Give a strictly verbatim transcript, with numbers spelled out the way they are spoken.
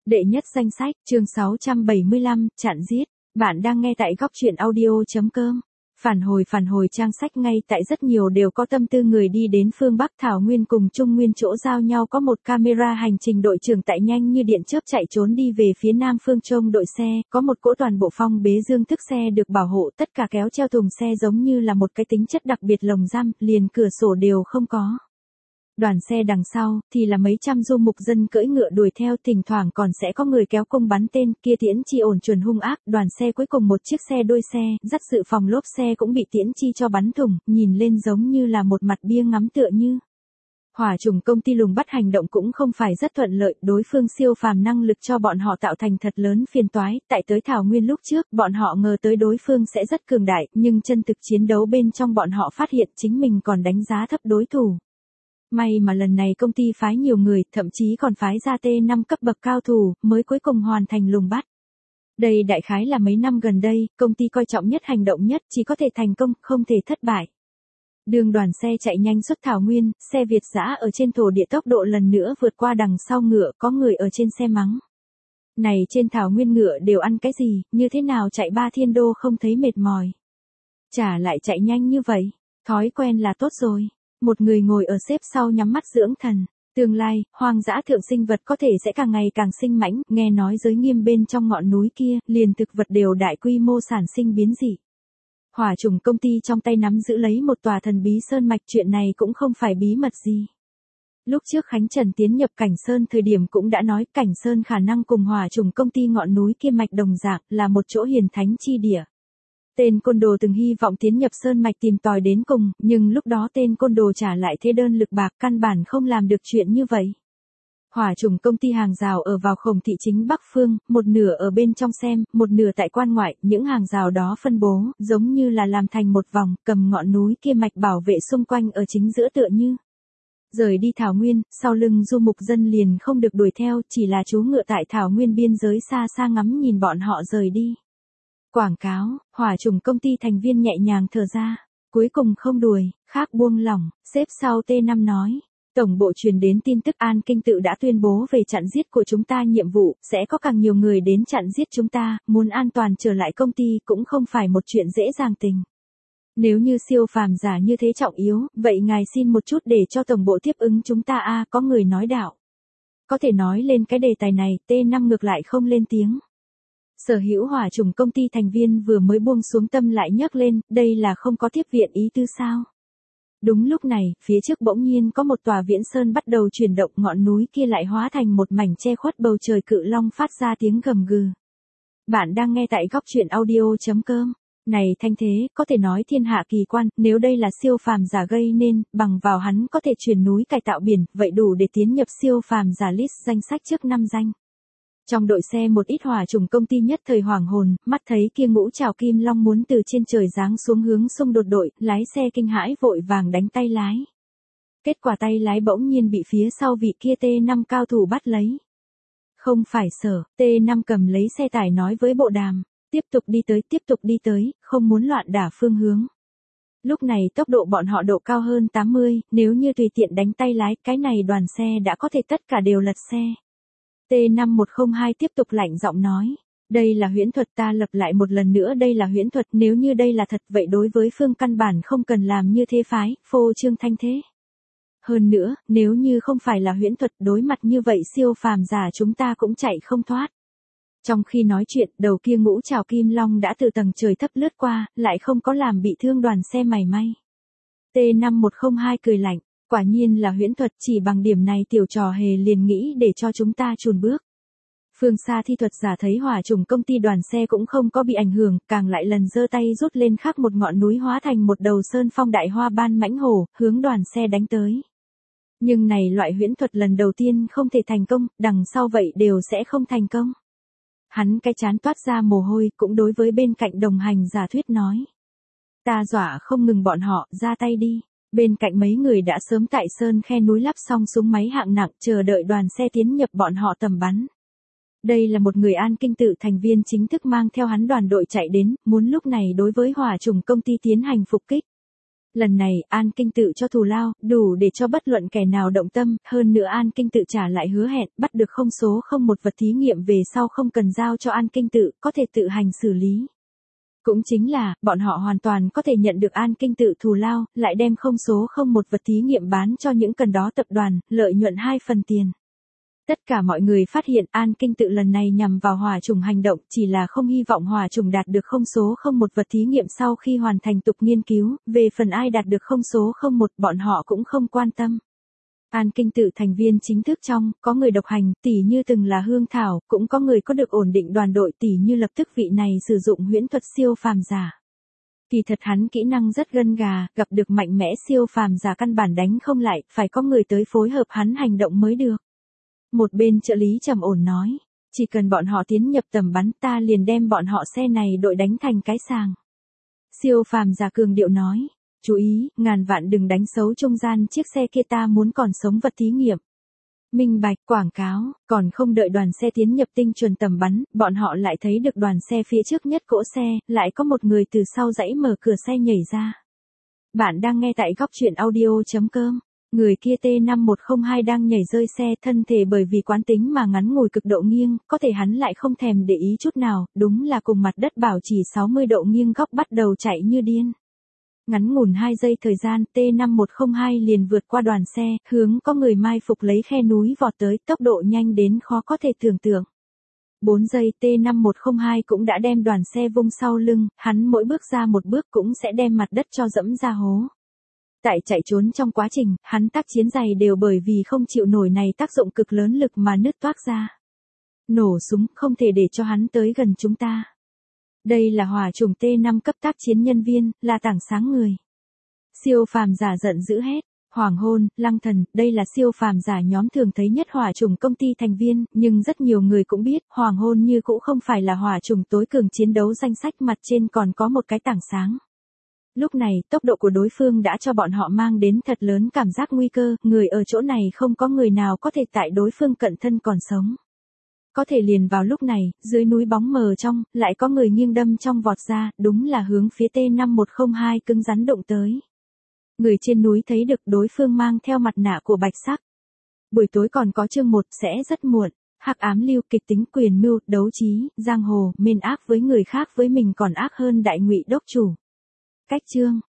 Đệ nhất danh sách, chương sáu trăm bảy mươi lăm, chặn giết. Bạn đang nghe tại góc truyện audio.com. Phản hồi phản hồi trang sách ngay tại rất nhiều đều có tâm tư người đi đến phương Bắc Thảo Nguyên cùng Trung Nguyên chỗ giao nhau có một camera hành trình đội trưởng tại nhanh như điện chớp chạy trốn đi về phía nam phương trông đội xe, có một cỗ toàn bộ phong bế dương thức xe được bảo hộ tất cả kéo treo thùng xe giống như là một cái tính chất đặc biệt lồng giam, liền cửa sổ đều không có. Đoàn xe đằng sau, thì là mấy trăm du mục dân cưỡi ngựa đuổi theo, thỉnh thoảng còn sẽ có người kéo cung bắn tên, kia tiễn chi ổn chuẩn hung ác, đoàn xe cuối cùng một chiếc xe đôi xe, dắt dự phòng lốp xe cũng bị tiễn chi cho bắn thủng, nhìn lên giống như là một mặt bia ngắm tựa như. Hỏa trùng công ty lùng bắt hành động cũng không phải rất thuận lợi, đối phương siêu phàm năng lực cho bọn họ tạo thành thật lớn phiền toái, tại tới Thảo Nguyên lúc trước, bọn họ ngờ tới đối phương sẽ rất cường đại, nhưng chân thực chiến đấu bên trong bọn họ phát hiện chính mình còn đánh giá thấp đối thủ. May mà lần này công ty phái nhiều người, thậm chí còn phái ra T năm cấp bậc cao thủ, mới cuối cùng hoàn thành lùng bắt. Đây đại khái là mấy năm gần đây, công ty coi trọng nhất hành động nhất, chỉ có thể thành công, không thể thất bại. Đường đoàn xe chạy nhanh xuất Thảo Nguyên, xe Việt dã ở trên thổ địa tốc độ lần nữa vượt qua đằng sau ngựa, có người ở trên xe mắng. Này trên Thảo Nguyên ngựa đều ăn cái gì, như thế nào chạy ba thiên đô không thấy mệt mỏi. Chả lại chạy nhanh như vậy, thói quen là tốt rồi. Một người ngồi ở xếp sau nhắm mắt dưỡng thần, tương lai, hoang dã thượng sinh vật có thể sẽ càng ngày càng sinh mãnh, nghe nói giới nghiêm bên trong ngọn núi kia, liền thực vật đều đại quy mô sản sinh biến dị. Hỏa trùng công ty trong tay nắm giữ lấy một tòa thần bí sơn mạch, chuyện này cũng không phải bí mật gì. Lúc trước Khánh Trần tiến nhập Cảnh Sơn thời điểm cũng đã nói Cảnh Sơn khả năng cùng hỏa trùng công ty ngọn núi kia mạch đồng dạng là một chỗ hiền thánh chi địa. Tên côn đồ từng hy vọng tiến nhập sơn mạch tìm tòi đến cùng, nhưng lúc đó tên côn đồ trả lại thế đơn lực bạc, căn bản không làm được chuyện như vậy. Hỏa trùng công ty hàng rào ở vào Khổng thị chính Bắc Phương, một nửa ở bên trong xem, một nửa tại quan ngoại, những hàng rào đó phân bố, giống như là làm thành một vòng, cầm ngọn núi kia mạch bảo vệ xung quanh ở chính giữa tựa như. Rời đi Thảo Nguyên, sau lưng du mục dân liền không được đuổi theo, chỉ là chú ngựa tại Thảo Nguyên biên giới xa xa ngắm nhìn bọn họ rời đi. Quảng cáo, hỏa trùng công ty thành viên nhẹ nhàng thở ra, cuối cùng không đuổi, khác buông lỏng, xếp sau T năm nói. Tổng bộ truyền đến tin tức An Kinh tự đã tuyên bố về chặn giết của chúng ta nhiệm vụ, sẽ có càng nhiều người đến chặn giết chúng ta, muốn an toàn trở lại công ty cũng không phải một chuyện dễ dàng tình. Nếu như siêu phàm giả như thế trọng yếu, vậy ngài xin một chút để cho tổng bộ tiếp ứng chúng ta a, có người nói đạo. Có thể nói lên cái đề tài này, T năm ngược lại không lên tiếng. Sở hữu hỏa trùng công ty thành viên vừa mới buông xuống tâm lại nhấc lên, đây là không có tiếp viện ý tứ sao. Đúng lúc này, phía trước bỗng nhiên có một tòa viễn sơn bắt đầu chuyển động, ngọn núi kia lại hóa thành một mảnh che khuất bầu trời, cự long phát ra tiếng gầm gừ. Bạn đang nghe tại góc truyện audio.com. Này thanh thế, có thể nói thiên hạ kỳ quan, nếu đây là siêu phàm giả gây nên, bằng vào hắn có thể chuyển núi cải tạo biển, vậy đủ để tiến nhập siêu phàm giả list danh sách trước năm danh. Trong đội xe một ít hỏa trùng công ty nhất thời hoảng hồn, mắt thấy kia ngũ trảo kim long muốn từ trên trời giáng xuống hướng xung đột đội, lái xe kinh hãi vội vàng đánh tay lái. Kết quả tay lái bỗng nhiên bị phía sau vị kia T năm cao thủ bắt lấy. Không phải sở, T năm cầm lấy xe tải nói với bộ đàm, tiếp tục đi tới, tiếp tục đi tới, không muốn loạn đả phương hướng. Lúc này tốc độ bọn họ độ cao hơn tám mươi, nếu như tùy tiện đánh tay lái, cái này đoàn xe đã có thể tất cả đều lật xe. T năm một không hai tiếp tục lạnh giọng nói, đây là huyễn thuật, ta lặp lại một lần nữa, đây là huyễn thuật, nếu như đây là thật vậy đối với phương căn bản không cần làm như thế phái, phô trương thanh thế. Hơn nữa, nếu như không phải là huyễn thuật, đối mặt như vậy siêu phàm giả chúng ta cũng chạy không thoát. Trong khi nói chuyện, đầu kia ngũ trảo kim long đã từ tầng trời thấp lướt qua, lại không có làm bị thương đoàn xe mảy may. T năm một không hai cười lạnh. Quả nhiên là huyễn thuật, chỉ bằng điểm này tiểu trò hề liền nghĩ để cho chúng ta chùn bước. Phương xa thi thuật giả thấy hỏa trùng công ty đoàn xe cũng không có bị ảnh hưởng, càng lại lần giơ tay rút lên khắc một ngọn núi hóa thành một đầu sơn phong đại hoa ban mãnh hổ, hướng đoàn xe đánh tới. Nhưng này loại huyễn thuật lần đầu tiên không thể thành công, đằng sau vậy đều sẽ không thành công. Hắn cái chán toát ra mồ hôi, cũng đối với bên cạnh đồng hành giả thuyết nói. Ta dọa không ngừng bọn họ, ra tay đi. Bên cạnh mấy người đã sớm tại sơn khe núi lắp xong súng máy hạng nặng, chờ đợi đoàn xe tiến nhập bọn họ tầm bắn. Đây là một người An Kinh tự thành viên chính thức mang theo hắn đoàn đội chạy đến, muốn lúc này đối với hỏa trùng công ty tiến hành phục kích. Lần này, An Kinh tự cho thù lao, đủ để cho bất luận kẻ nào động tâm, hơn nữa An Kinh tự trả lại hứa hẹn, bắt được không số không một vật thí nghiệm về sau không cần giao cho An Kinh tự, có thể tự hành xử lý. Cũng chính là, bọn họ hoàn toàn có thể nhận được An Kinh tự thù lao, lại đem không số không một vật thí nghiệm bán cho những cần đó tập đoàn, lợi nhuận hai phần tiền. Tất cả mọi người phát hiện An Kinh tự lần này nhằm vào hỏa trùng hành động, chỉ là không hy vọng hỏa trùng đạt được không số không một vật thí nghiệm sau khi hoàn thành tục nghiên cứu, về phần ai đạt được không số không một bọn họ cũng không quan tâm. An Kinh tự thành viên chính thức trong, có người độc hành, tỉ như từng là Hương Thảo, cũng có người có được ổn định đoàn đội tỉ như lập tức vị này sử dụng huyễn thuật siêu phàm giả. Kỳ thật hắn kỹ năng rất gân gà, gặp được mạnh mẽ siêu phàm giả căn bản đánh không lại, phải có người tới phối hợp hắn hành động mới được. Một bên trợ lý trầm ổn nói, chỉ cần bọn họ tiến nhập tầm bắn ta liền đem bọn họ xe này đội đánh thành cái sàng. Siêu phàm giả cường điệu nói, chú ý, ngàn vạn đừng đánh xấu trung gian chiếc xe kia ta muốn còn sống vật thí nghiệm. Minh bạch quảng cáo, còn không đợi đoàn xe tiến nhập tinh chuẩn tầm bắn, bọn họ lại thấy được đoàn xe phía trước nhất cỗ xe, lại có một người từ sau dãy mở cửa xe nhảy ra. Bạn đang nghe tại góc truyện audio chấm com. Người kia T năm một không hai đang nhảy rơi xe, thân thể bởi vì quán tính mà ngắn ngủi cực độ nghiêng, có thể hắn lại không thèm để ý chút nào, đúng là cùng mặt đất bảo trì sáu mươi độ nghiêng góc bắt đầu chạy như điên. Ngắn ngủn hai giây thời gian, T năm một không hai liền vượt qua đoàn xe, hướng có người mai phục lấy khe núi vọt tới, tốc độ nhanh đến khó có thể tưởng tượng. bốn giây T năm một không hai cũng đã đem đoàn xe vung sau lưng, hắn mỗi bước ra một bước cũng sẽ đem mặt đất cho dẫm ra hố. Tại chạy trốn trong quá trình, hắn tác chiến giày đều bởi vì không chịu nổi này tác dụng cực lớn lực mà nứt toác ra. Nổ súng, không thể để cho hắn tới gần chúng ta. Đây là hỏa trùng T năm cấp tác chiến nhân viên, là tảng sáng người. Siêu phàm giả giận dữ hét, hoàng hôn, lăng thần, đây là siêu phàm giả nhóm thường thấy nhất hỏa trùng công ty thành viên, nhưng rất nhiều người cũng biết, hoàng hôn như cũ không phải là hỏa trùng tối cường chiến đấu danh sách, mặt trên còn có một cái tảng sáng. Lúc này, tốc độ của đối phương đã cho bọn họ mang đến thật lớn cảm giác nguy cơ, người ở chỗ này không có người nào có thể tại đối phương cận thân còn sống. Có thể liền vào lúc này, dưới núi bóng mờ trong, lại có người nghiêng đâm trong vọt ra, đúng là hướng phía T năm một không hai cứng rắn đụng tới. Người trên núi thấy được đối phương mang theo mặt nạ của bạch sắc. Buổi tối còn có chương một sẽ rất muộn. Hắc ám lưu kịch tính quyền mưu, đấu trí, giang hồ, mên ác với người khác với mình còn ác hơn đại ngụy đốc chủ. Cách chương